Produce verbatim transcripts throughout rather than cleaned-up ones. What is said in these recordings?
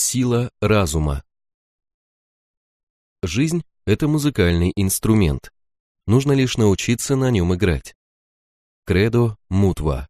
Сила разума. Жизнь – это музыкальный инструмент. Нужно лишь научиться на нем играть. Кредо Мутва.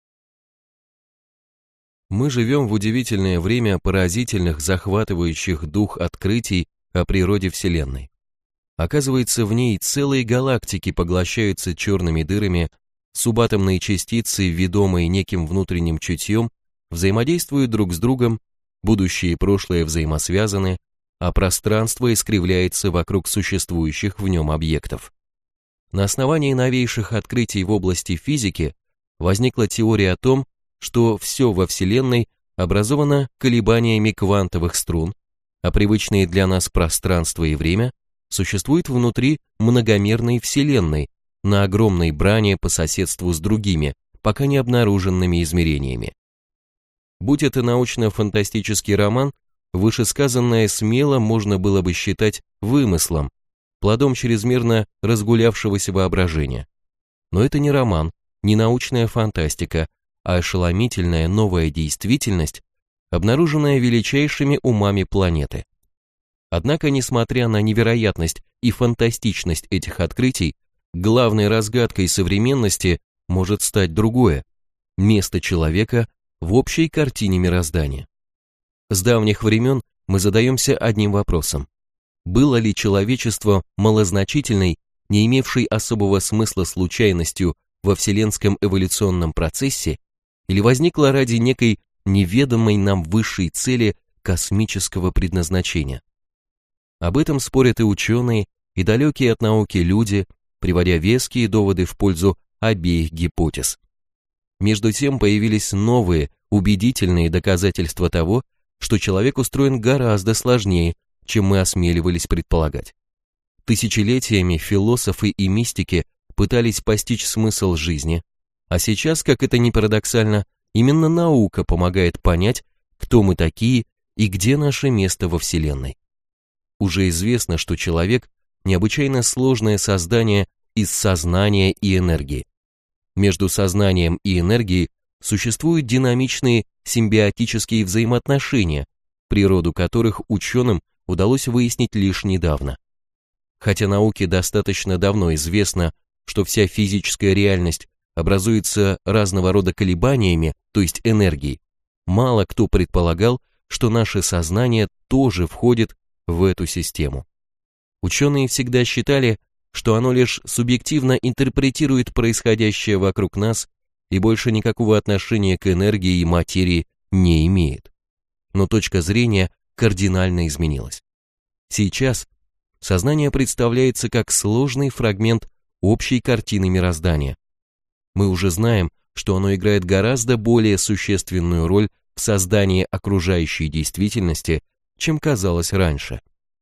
Мы живем в удивительное время поразительных, захватывающих дух открытий о природе Вселенной. Оказывается, в ней целые галактики поглощаются черными дырами, субатомные частицы, ведомые неким внутренним чутьем, взаимодействуют друг с другом, будущее и прошлое взаимосвязаны, а пространство искривляется вокруг существующих в нем объектов. На основании новейших открытий в области физики возникла теория о том, что все во Вселенной образовано колебаниями квантовых струн, а привычные для нас пространство и время существуют внутри многомерной Вселенной на огромной бране по соседству с другими, пока не обнаруженными измерениями. Будь это научно-фантастический роман, вышесказанное смело можно было бы считать вымыслом, плодом чрезмерно разгулявшегося воображения. Но это не роман, не научная фантастика, а ошеломительная новая действительность, обнаруженная величайшими умами планеты. Однако, несмотря на невероятность и фантастичность этих открытий, главной разгадкой современности может стать другое – место человека в общей картине мироздания. С давних времен мы задаемся одним вопросом. Было ли человечество малозначительной, не имевшей особого смысла случайностью во вселенском эволюционном процессе, или возникло ради некой неведомой нам высшей цели космического предназначения? Об этом спорят и ученые, и далекие от науки люди, приводя веские доводы в пользу обеих гипотез. Между тем появились новые, убедительные доказательства того, что человек устроен гораздо сложнее, чем мы осмеливались предполагать. Тысячелетиями философы и мистики пытались постичь смысл жизни, а сейчас, как это ни парадоксально, именно наука помогает понять, кто мы такие и где наше место во Вселенной. Уже известно, что человек – необычайно сложное создание из сознания и энергии. Между сознанием и энергией существуют динамичные симбиотические взаимоотношения, природу которых ученым удалось выяснить лишь недавно. Хотя науке достаточно давно известно, что вся физическая реальность образуется разного рода колебаниями, то есть энергией, мало кто предполагал, что наше сознание тоже входит в эту систему. Ученые всегда считали, что оно лишь субъективно интерпретирует происходящее вокруг нас и больше никакого отношения к энергии и материи не имеет. Но точка зрения кардинально изменилась. Сейчас сознание представляется как сложный фрагмент общей картины мироздания. Мы уже знаем, что оно играет гораздо более существенную роль в создании окружающей действительности, чем казалось раньше.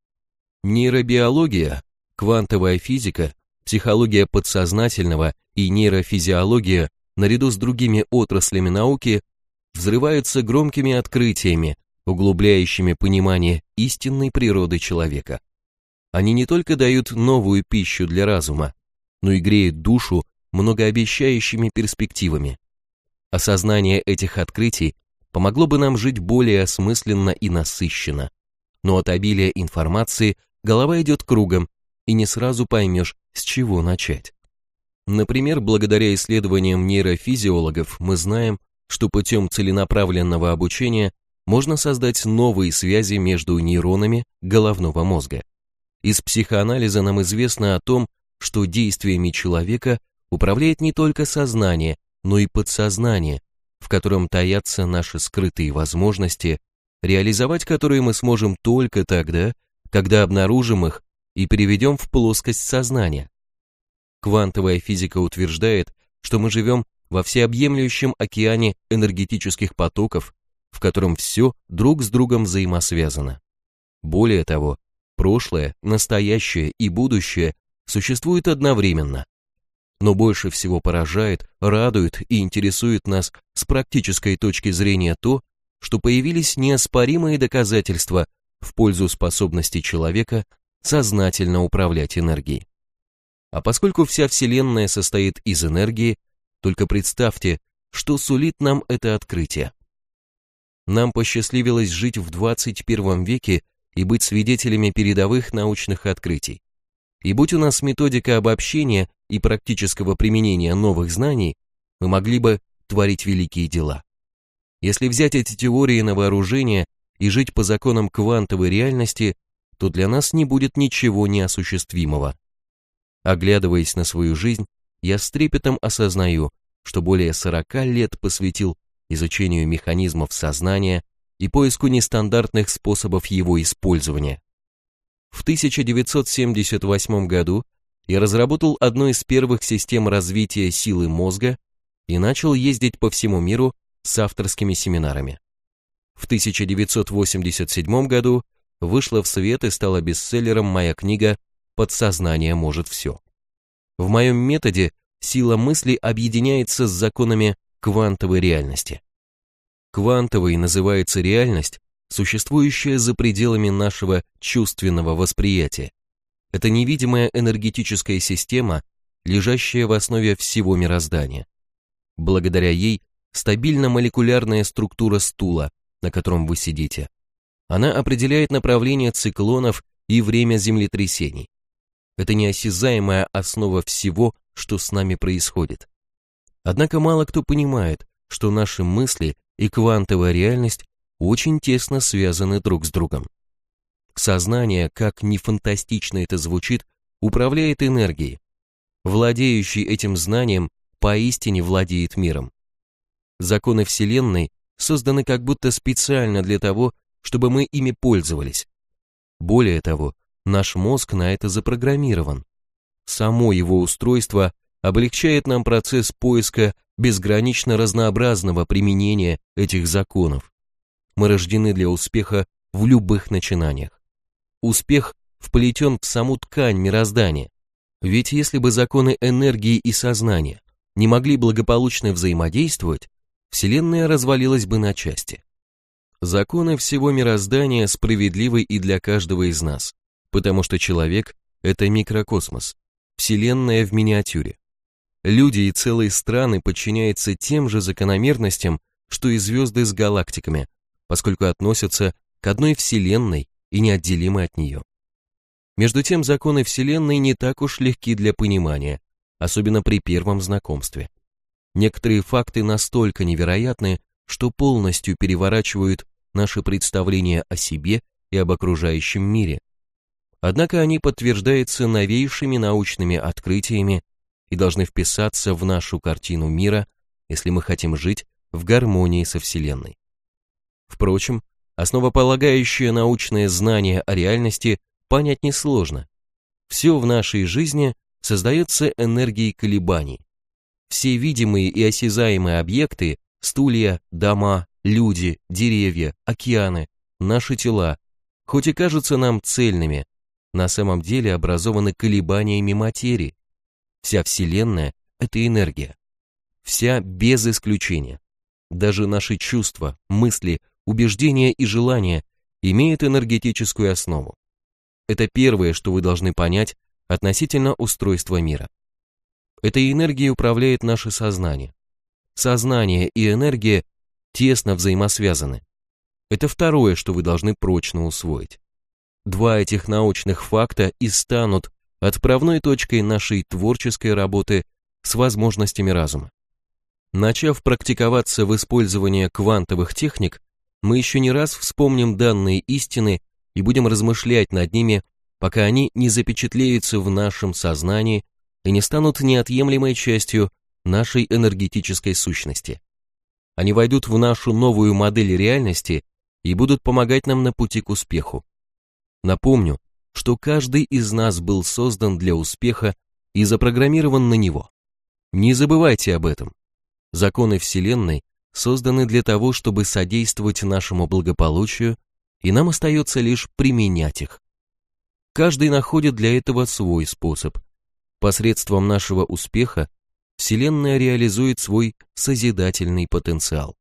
Нейробиология, квантовая физика, психология подсознательного и нейрофизиология наряду с другими отраслями науки взрываются громкими открытиями, углубляющими понимание истинной природы человека. Они не только дают новую пищу для разума, но и греют душу многообещающими перспективами. Осознание этих открытий помогло бы нам жить более осмысленно и насыщенно, но от обилия информации голова идет кругом, и не сразу поймешь, с чего начать. Например, благодаря исследованиям нейрофизиологов мы знаем, что путем целенаправленного обучения можно создать новые связи между нейронами головного мозга. Из психоанализа нам известно о том, что действиями человека управляет не только сознание, но и подсознание, в котором таятся наши скрытые возможности, реализовать которые мы сможем только тогда, когда обнаружим их и переведем в плоскость сознания. Квантовая физика утверждает, что мы живем во всеобъемлющем океане энергетических потоков, в котором все друг с другом взаимосвязано. Более того, прошлое, настоящее и будущее существуют одновременно. Но больше всего поражает, радует и интересует нас с практической точки зрения то, что появились неоспоримые доказательства в пользу способности человека сознательно управлять энергией. А поскольку вся Вселенная состоит из энергии, только представьте, что сулит нам это открытие. Нам посчастливилось жить в двадцать первом веке и быть свидетелями передовых научных открытий. И будь у нас методика обобщения и практического применения новых знаний, мы могли бы творить великие дела. Если взять эти теории на вооружение и жить по законам квантовой реальности, то для нас не будет ничего неосуществимого. Оглядываясь на свою жизнь, я с трепетом осознаю, что более сорока лет посвятил изучению механизмов сознания и поиску нестандартных способов его использования. В тысяча девятьсот семьдесят восьмом году я разработал одну из первых систем развития силы мозга и начал ездить по всему миру с авторскими семинарами. В тысяча девятьсот восемьдесят седьмом году вышла в свет и стала бестселлером моя книга «Подсознание может все». В моем методе сила мысли объединяется с законами квантовой реальности. Квантовой называется реальность, существующая за пределами нашего чувственного восприятия. Это невидимая энергетическая система, лежащая в основе всего мироздания. Благодаря ей стабильна молекулярная структура стула, на котором вы сидите. Она определяет направление циклонов и время землетрясений. Это неосязаемая основа всего, что с нами происходит. Однако мало кто понимает, что наши мысли и квантовая реальность очень тесно связаны друг с другом. Сознание, как ни фантастично это звучит, управляет энергией. Владеющий этим знанием поистине владеет миром. Законы Вселенной созданы как будто специально для того, чтобы мы ими пользовались. Более того, наш мозг на это запрограммирован. Само его устройство облегчает нам процесс поиска безгранично разнообразного применения этих законов. Мы рождены для успеха в любых начинаниях. Успех вплетен в саму ткань мироздания. Ведь если бы законы энергии и сознания не могли благополучно взаимодействовать, Вселенная развалилась бы на части. Законы всего мироздания справедливы и для каждого из нас, потому что человек – это микрокосмос, Вселенная в миниатюре. Люди и целые страны подчиняются тем же закономерностям, что и звезды с галактиками, поскольку относятся к одной Вселенной и неотделимы от нее. Между тем, законы Вселенной не так уж легки для понимания, особенно при первом знакомстве. Некоторые факты настолько невероятны, что полностью переворачивают наши представления о себе и об окружающем мире. Однако они подтверждаются новейшими научными открытиями и должны вписаться в нашу картину мира, если мы хотим жить в гармонии со Вселенной. Впрочем, основополагающее научное знание о реальности понять несложно. Все в нашей жизни создается энергией колебаний. Все видимые и осязаемые объекты, стулья, дома, люди, деревья, океаны, наши тела, хоть и кажутся нам цельными, на самом деле образованы колебаниями материи. Вся Вселенная – это энергия. Вся без исключения. Даже наши чувства, мысли, убеждения и желания имеют энергетическую основу. Это первое, что вы должны понять относительно устройства мира. Этой энергией управляет наше сознание. Сознание и энергия тесно взаимосвязаны. Это второе, что вы должны прочно усвоить. Два этих научных факта и станут отправной точкой нашей творческой работы с возможностями разума. Начав практиковаться в использовании квантовых техник, мы еще не раз вспомним данные истины и будем размышлять над ними, пока они не запечатлеются в нашем сознании и не станут неотъемлемой частью нашей энергетической сущности. Они войдут в нашу новую модель реальности и будут помогать нам на пути к успеху. Напомню, что каждый из нас был создан для успеха и запрограммирован на него. Не забывайте об этом. Законы Вселенной созданы для того, чтобы содействовать нашему благополучию, и нам остается лишь применять их. Каждый находит для этого свой способ. Посредством нашего успеха Вселенная реализует свой созидательный потенциал.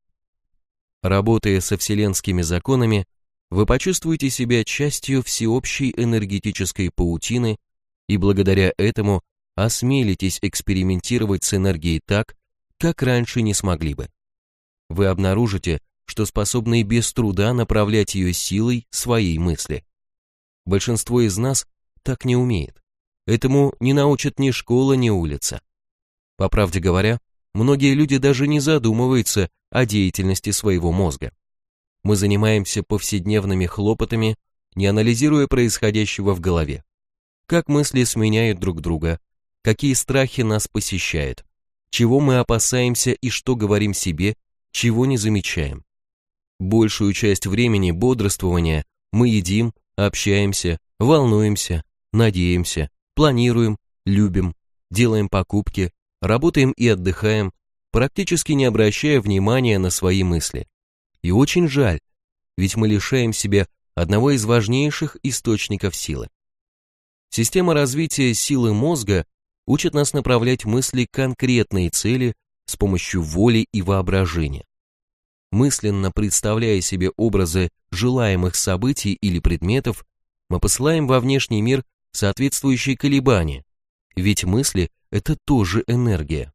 Работая со вселенскими законами, вы почувствуете себя частью всеобщей энергетической паутины и благодаря этому осмелитесь экспериментировать с энергией так, как раньше не смогли бы. Вы обнаружите, что способны без труда направлять ее силой своей мысли. Большинство из нас так не умеет. Этому не научат ни школа, ни улица. По правде говоря, многие люди даже не задумываются о деятельности своего мозга. Мы занимаемся повседневными хлопотами, не анализируя происходящего в голове. Как мысли сменяют друг друга, какие страхи нас посещают, чего мы опасаемся и что говорим себе, чего не замечаем. Большую часть времени бодрствования мы едим, общаемся, волнуемся, надеемся, планируем, любим, делаем покупки, работаем и отдыхаем, практически не обращая внимания на свои мысли. И очень жаль, ведь мы лишаем себя одного из важнейших источников силы. Система развития силы мозга учит нас направлять мысли к конкретной цели с помощью воли и воображения. Мысленно представляя себе образы желаемых событий или предметов, мы посылаем во внешний мир соответствующие колебания, ведь мысли – это тоже энергия.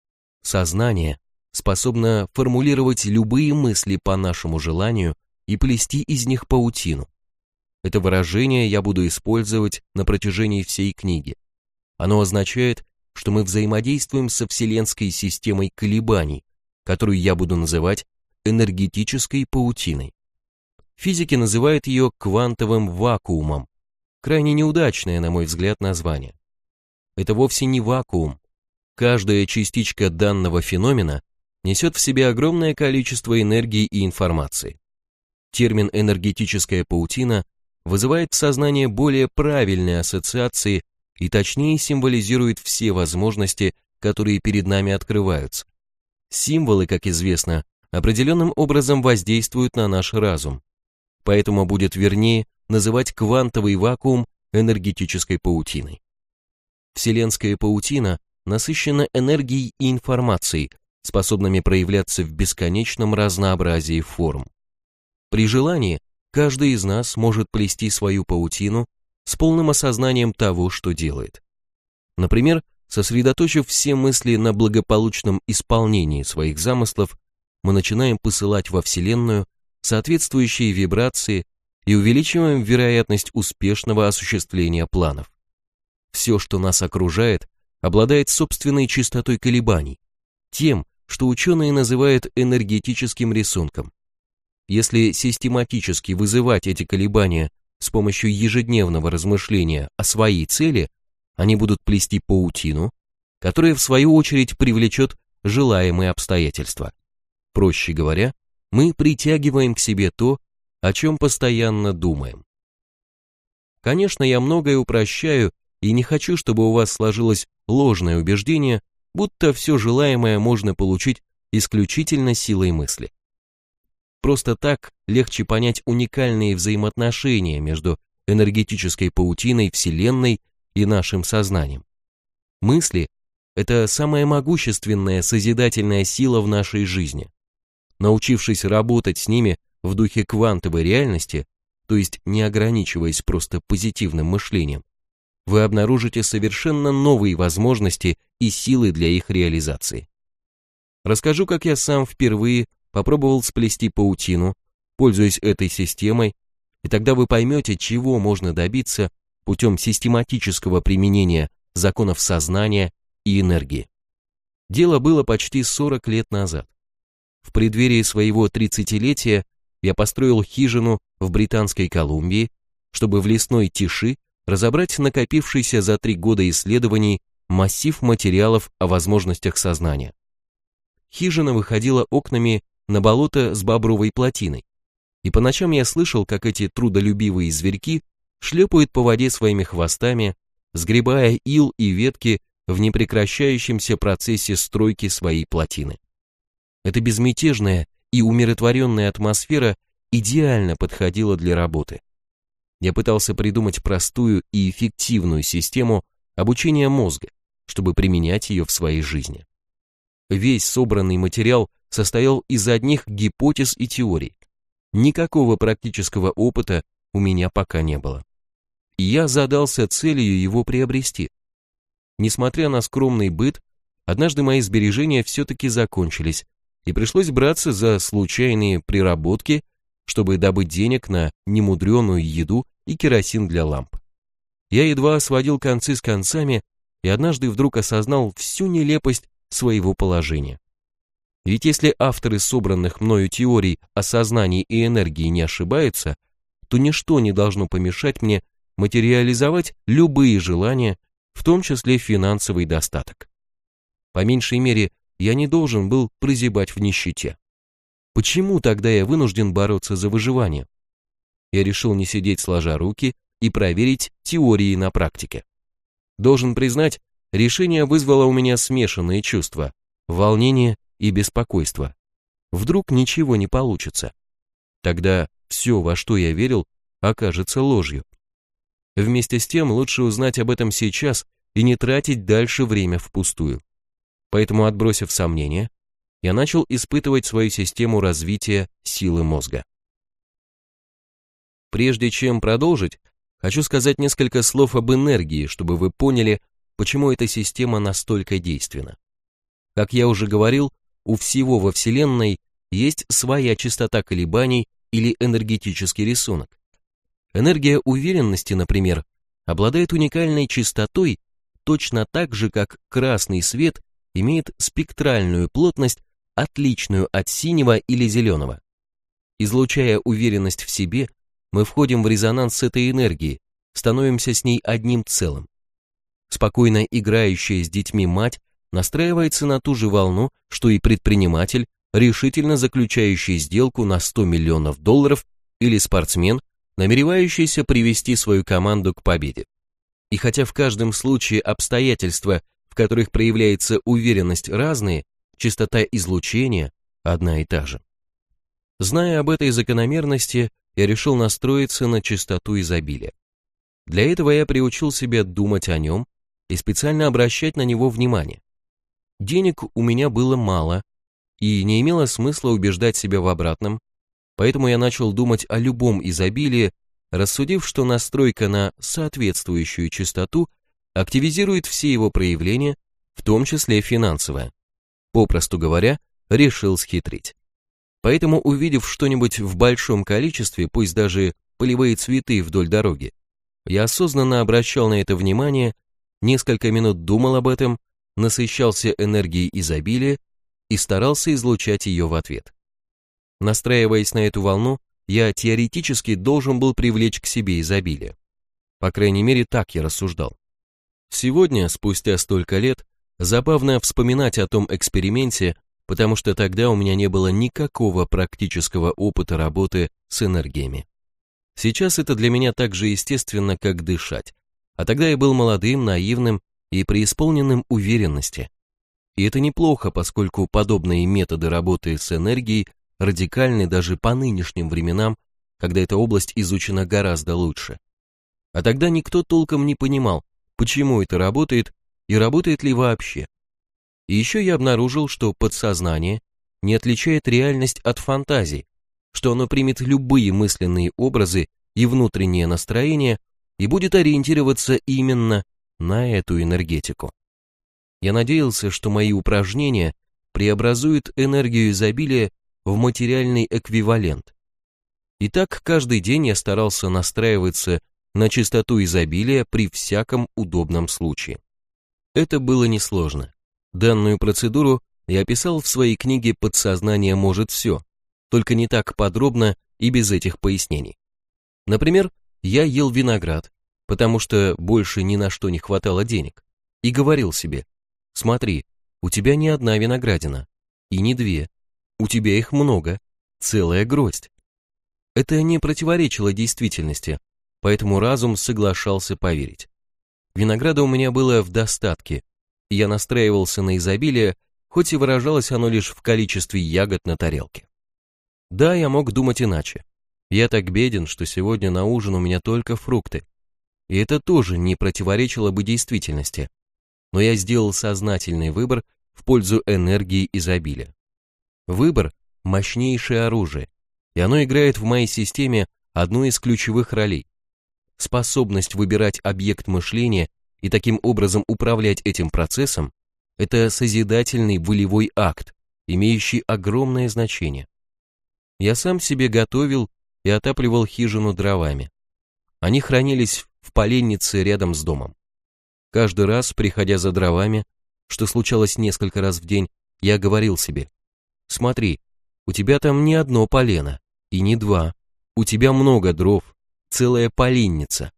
Сознание способно формулировать любые мысли по нашему желанию и плести из них паутину. Это выражение я буду использовать на протяжении всей книги. Оно означает, что мы взаимодействуем со вселенской системой колебаний, которую я буду называть энергетической паутиной. Физики называют ее квантовым вакуумом. Крайне неудачное, на мой взгляд, название. Это вовсе не вакуум. Каждая частичка данного феномена несет в себе огромное количество энергии и информации. Термин «энергетическая паутина» вызывает в сознании более правильные ассоциации и точнее символизирует все возможности, которые перед нами открываются. Символы, как известно, определенным образом воздействуют на наш разум. Поэтому будет вернее называть квантовый вакуум энергетической паутиной. Вселенская паутина насыщена энергией и информацией, способными проявляться в бесконечном разнообразии форм. При желании каждый из нас может плести свою паутину с полным осознанием того, что делает. Например, сосредоточив все мысли на благополучном исполнении своих замыслов, мы начинаем посылать во Вселенную соответствующие вибрации и увеличиваем вероятность успешного осуществления планов. Все, что нас окружает, обладает собственной частотой колебаний, тем, что ученые называют энергетическим рисунком. Если систематически вызывать эти колебания с помощью ежедневного размышления о своей цели, они будут плести паутину, которая в свою очередь привлечет желаемые обстоятельства. Проще говоря, мы притягиваем к себе то, о чем постоянно думаем. Конечно, я многое упрощаю и не хочу, чтобы у вас сложилось ложное убеждение, будто все желаемое можно получить исключительно силой мысли. Просто так легче понять уникальные взаимоотношения между энергетической паутиной Вселенной и нашим сознанием. Мысли – это самая могущественная созидательная сила в нашей жизни. Научившись работать с ними в духе квантовой реальности, то есть не ограничиваясь просто позитивным мышлением, вы обнаружите совершенно новые возможности и силы для их реализации. Расскажу, как я сам впервые попробовал сплести паутину, пользуясь этой системой, и тогда вы поймете, чего можно добиться путем систематического применения законов сознания и энергии. Дело было почти сорок лет назад. В преддверии своего тридцатилетия я построил хижину в Британской Колумбии, чтобы в лесной тиши разобрать накопившийся за три года исследований массив материалов о возможностях сознания. Хижина выходила окнами на болото с бобровой плотиной, и по ночам я слышал, как эти трудолюбивые зверьки шлепают по воде своими хвостами, сгребая ил и ветки в непрекращающемся процессе стройки своей плотины. Эта безмятежная и умиротворенная атмосфера идеально подходила для работы. Я пытался придумать простую и эффективную систему обучения мозга, чтобы применять ее в своей жизни. Весь собранный материал состоял из одних гипотез и теорий. Никакого практического опыта у меня пока не было. И я задался целью его приобрести. Несмотря на скромный быт, однажды мои сбережения все-таки закончились, и пришлось браться за случайные приработки, чтобы добыть денег на немудреную еду и керосин для ламп. Я едва сводил концы с концами и однажды вдруг осознал всю нелепость своего положения. Ведь если авторы собранных мною теорий о сознании и энергии не ошибаются, то ничто не должно помешать мне материализовать любые желания, в том числе финансовый достаток. По меньшей мере, я не должен был прозябать в нищете. Почему тогда я вынужден бороться за выживание? Я решил не сидеть сложа руки и проверить теории на практике. Должен признать, решение вызвало у меня смешанные чувства, волнение и беспокойство. Вдруг ничего не получится. Тогда все, во что я верил, окажется ложью. Вместе с тем лучше узнать об этом сейчас и не тратить дальше время впустую. Поэтому, отбросив сомнения, я начал испытывать свою систему развития силы мозга. Прежде чем продолжить, хочу сказать несколько слов об энергии, чтобы вы поняли, почему эта система настолько действенна. Как я уже говорил, у всего во Вселенной есть своя частота колебаний или энергетический рисунок. Энергия уверенности, например, обладает уникальной частотой точно так же, как красный свет имеет спектральную плотность, отличную от синего или зеленого. Излучая уверенность в себе, мы входим в резонанс с этой энергией, становимся с ней одним целым. Спокойно играющая с детьми мать настраивается на ту же волну, что и предприниматель, решительно заключающий сделку на сто миллионов долларов, или спортсмен, намеревающийся привести свою команду к победе. И хотя в каждом случае обстоятельства, в которых проявляется уверенность, разные, частота излучения одна и та же. Зная об этой закономерности, я решил настроиться на частоту изобилия. Для этого я приучил себя думать о нем и специально обращать на него внимание. Денег у меня было мало, и не имело смысла убеждать себя в обратном, поэтому я начал думать о любом изобилии, рассудив, что настройка на соответствующую частоту активизирует все его проявления, в том числе финансовое. Попросту говоря, решил схитрить. Поэтому, увидев что-нибудь в большом количестве, пусть даже полевые цветы вдоль дороги, я осознанно обращал на это внимание, несколько минут думал об этом, насыщался энергией изобилия и старался излучать ее в ответ. Настраиваясь на эту волну, я теоретически должен был привлечь к себе изобилие. По крайней мере, так я рассуждал. Сегодня, спустя столько лет, забавно вспоминать о том эксперименте, потому что тогда у меня не было никакого практического опыта работы с энергиями. Сейчас это для меня так же естественно, как дышать, а тогда я был молодым, наивным и преисполненным уверенности. И это неплохо, поскольку подобные методы работы с энергией радикальны даже по нынешним временам, когда эта область изучена гораздо лучше. А тогда никто толком не понимал, почему это работает и работает ли вообще. И еще я обнаружил, что подсознание не отличает реальность от фантазий, что оно примет любые мысленные образы и внутреннее настроение и будет ориентироваться именно на эту энергетику. Я надеялся, что мои упражнения преобразуют энергию изобилия в материальный эквивалент. И так каждый день я старался настраиваться на частоту изобилия при всяком удобном случае. Это было несложно. Данную процедуру я описал в своей книге «Подсознание может все», только не так подробно и без этих пояснений. Например, я ел виноград, потому что больше ни на что не хватало денег, и говорил себе: смотри, у тебя не одна виноградина, и не две, у тебя их много, целая гроздь. Это не противоречило действительности, поэтому разум соглашался поверить. Винограда у меня было в достатке, и я настраивался на изобилие, хоть и выражалось оно лишь в количестве ягод на тарелке. Да, я мог думать иначе. Я так беден, что сегодня на ужин у меня только фрукты. И это тоже не противоречило бы действительности. Но я сделал сознательный выбор в пользу энергии изобилия. Выбор – мощнейшее оружие, и оно играет в моей системе одну из ключевых ролей. Способность выбирать объект мышления и таким образом управлять этим процессом – это созидательный волевой акт, имеющий огромное значение. Я сам себе готовил и отапливал хижину дровами. Они хранились в поленнице рядом с домом. Каждый раз, приходя за дровами, что случалось несколько раз в день, я говорил себе: смотри, у тебя там не одно полено, и не два, у тебя много дров, целая поленница.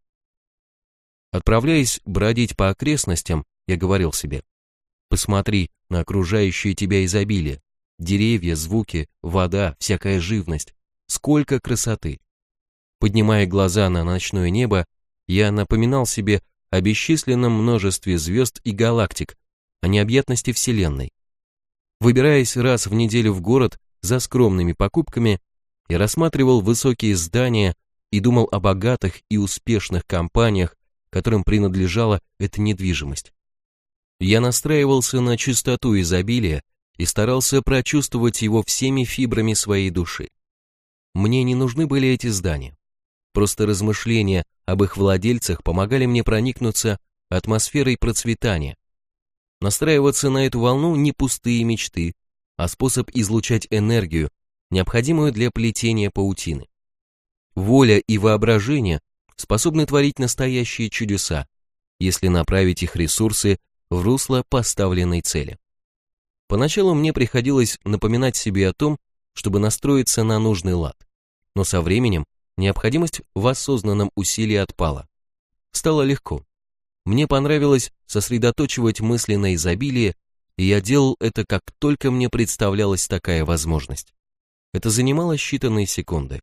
Отправляясь бродить по окрестностям, я говорил себе: посмотри на окружающее тебя изобилие, деревья, звуки, вода, всякая живность, сколько красоты. Поднимая глаза на ночное небо, я напоминал себе о бесчисленном множестве звезд и галактик, о необъятности Вселенной. Выбираясь раз в неделю в город за скромными покупками, я рассматривал высокие здания и думал о богатых и успешных компаниях, которым принадлежала эта недвижимость. Я настраивался на чистоту изобилия и старался прочувствовать его всеми фибрами своей души. Мне не нужны были эти здания. Просто размышления об их владельцах помогали мне проникнуться атмосферой процветания. Настраиваться на эту волну не пустые мечты, а способ излучать энергию, необходимую для плетения паутины. Воля и воображение способны творить настоящие чудеса, если направить их ресурсы в русло поставленной цели. Поначалу мне приходилось напоминать себе о том, чтобы настроиться на нужный лад, но со временем необходимость в осознанном усилии отпала. Стало легко. Мне понравилось сосредоточивать мысли на изобилии, и я делал это, как только мне представлялась такая возможность. Это занимало считанные секунды.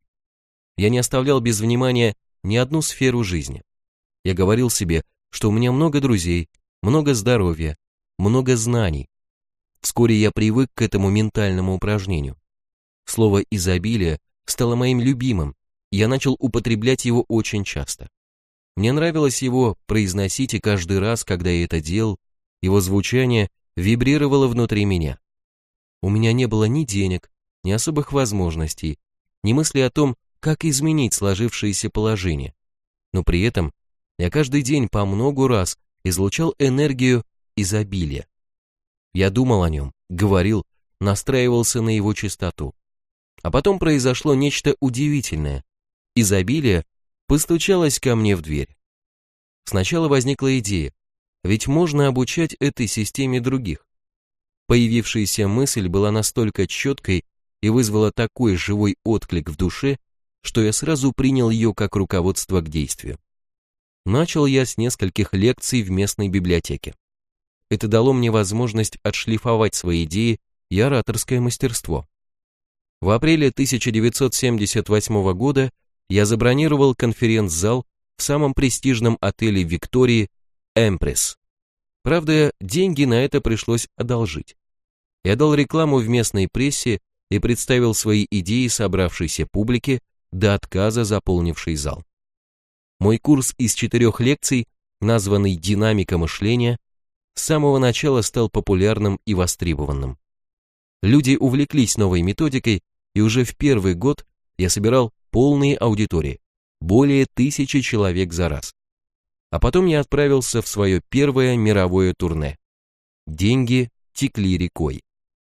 Я не оставлял без внимания ни одну сферу жизни. Я говорил себе, что у меня много друзей, много здоровья, много знаний. Вскоре я привык к этому ментальному упражнению. Слово «изобилие» стало моим любимым, и я начал употреблять его очень часто. Мне нравилось его произносить, и каждый раз, когда я это делал, его звучание вибрировало внутри меня. У меня не было ни денег, ни особых возможностей, ни мысли о том, как изменить сложившееся положение. Но при этом я каждый день по многу раз излучал энергию изобилия. Я думал о нем, говорил, настраивался на его чистоту. А потом произошло нечто удивительное. Изобилие постучалось ко мне в дверь. Сначала возникла идея, ведь можно обучать этой системе других. Появившаяся мысль была настолько четкой и вызвала такой живой отклик в душе, что я сразу принял ее как руководство к действию. Начал я с нескольких лекций в местной библиотеке. Это дало мне возможность отшлифовать свои идеи и ораторское мастерство. В апреле тысяча девятьсот семьдесят восьмого года я забронировал конференц-зал в самом престижном отеле Виктории «Эмпресс». Правда, деньги на это пришлось одолжить. Я дал рекламу в местной прессе и представил свои идеи собравшейся публике, до отказа заполнивший зал. Мой курс из четырех лекций, названный «Динамика мышления», с самого начала стал популярным и востребованным. Люди увлеклись новой методикой, и уже в первый год я собирал полные аудитории, более тысячи человек за раз. А потом я отправился в свое первое мировое турне. Деньги текли рекой.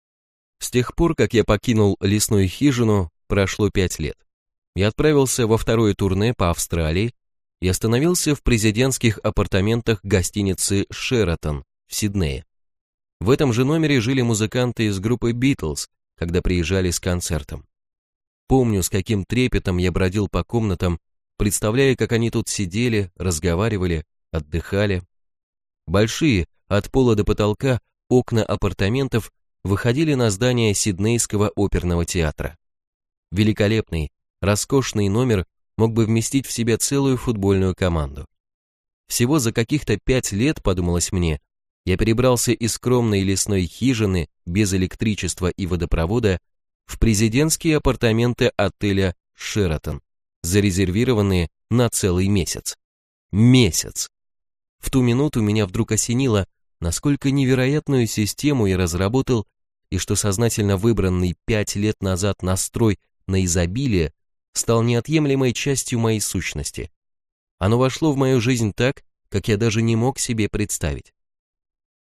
С тех пор, как я покинул лесную хижину, прошло пять лет. Я отправился во второе турне по Австралии и остановился в президентских апартаментах гостиницы «Шератон» в Сиднее. В этом же номере жили музыканты из группы «Битлз», когда приезжали с концертом. Помню, с каким трепетом я бродил по комнатам, представляя, как они тут сидели, разговаривали, отдыхали. Большие, от пола до потолка, окна апартаментов выходили на здание Сиднейского оперного театра. Великолепный, роскошный номер мог бы вместить в себя целую футбольную команду. Всего за каких-то пять лет, подумалось мне, я перебрался из скромной лесной хижины без электричества и водопровода в президентские апартаменты отеля «Шератон», зарезервированные на целый месяц. Месяц! В ту минуту меня вдруг осенило, насколько невероятную систему я разработал, и что сознательно выбранный пять лет назад настрой на изобилие стал неотъемлемой частью моей сущности. Оно вошло в мою жизнь так, как я даже не мог себе представить.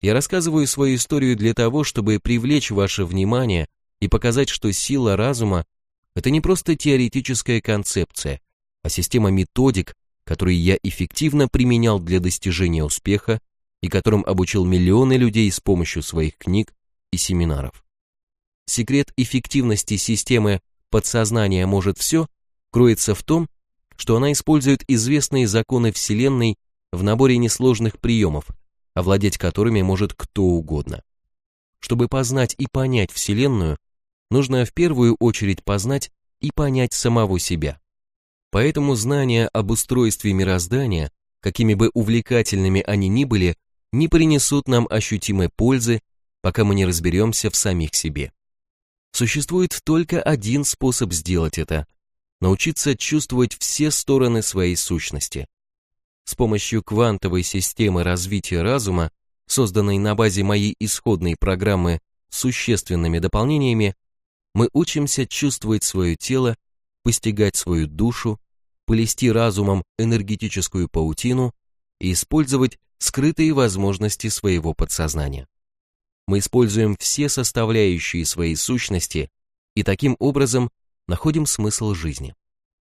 Я рассказываю свою историю для того, чтобы привлечь ваше внимание и показать, что сила разума – это не просто теоретическая концепция, а система методик, которые я эффективно применял для достижения успеха и которым обучил миллионы людей с помощью своих книг и семинаров. Секрет эффективности системы «Подсознание может все» кроется в том, что она использует известные законы Вселенной в наборе несложных приемов, овладеть которыми может кто угодно. Чтобы познать и понять Вселенную, нужно в первую очередь познать и понять самого себя. Поэтому знания об устройстве мироздания, какими бы увлекательными они ни были, не принесут нам ощутимой пользы, пока мы не разберемся в самих себе. Существует только один способ сделать это – научиться чувствовать все стороны своей сущности. С помощью квантовой системы развития разума, созданной на базе моей исходной программы с существенными дополнениями, мы учимся чувствовать свое тело, постигать свою душу, плести разумом энергетическую паутину и использовать скрытые возможности своего подсознания. Мы используем все составляющие своей сущности и таким образом находим смысл жизни.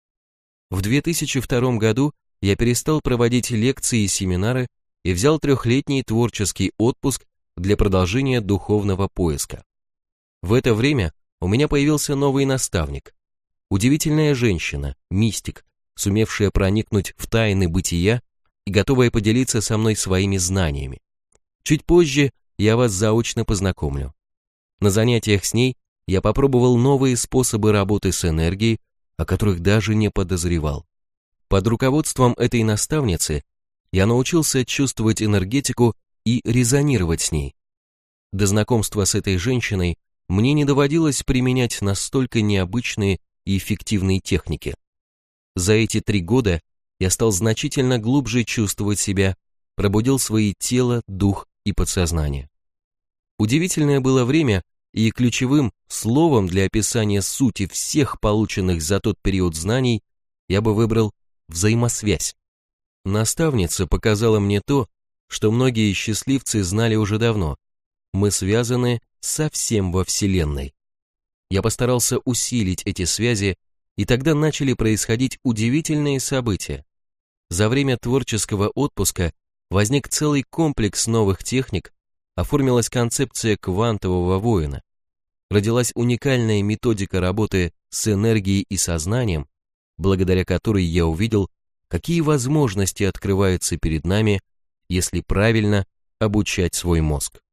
В две тысячи втором году я перестал проводить лекции и семинары и взял трехлетний творческий отпуск для продолжения духовного поиска. В это время у меня появился новый наставник, удивительная женщина, мистик, сумевшая проникнуть в тайны бытия и готовая поделиться со мной своими знаниями. Чуть позже я вас заочно познакомлю. На занятиях с ней я попробовал новые способы работы с энергией, о которых даже не подозревал. Под руководством этой наставницы я научился чувствовать энергетику и резонировать с ней. До знакомства с этой женщиной мне не доводилось применять настолько необычные и эффективные техники. За эти три года я стал значительно глубже чувствовать себя, пробудил свои тело, дух и подсознание. Удивительное было время, и ключевым словом для описания сути всех полученных за тот период знаний я бы выбрал взаимосвязь. Наставница показала мне то, что многие счастливцы знали уже давно. Мы связаны со всем во Вселенной. Я постарался усилить эти связи, и тогда начали происходить удивительные события. За время творческого отпуска возник целый комплекс новых техник, оформилась концепция квантового воина, родилась уникальная методика работы с энергией и сознанием, благодаря которой я увидел, какие возможности открываются перед нами, если правильно обучать свой мозг.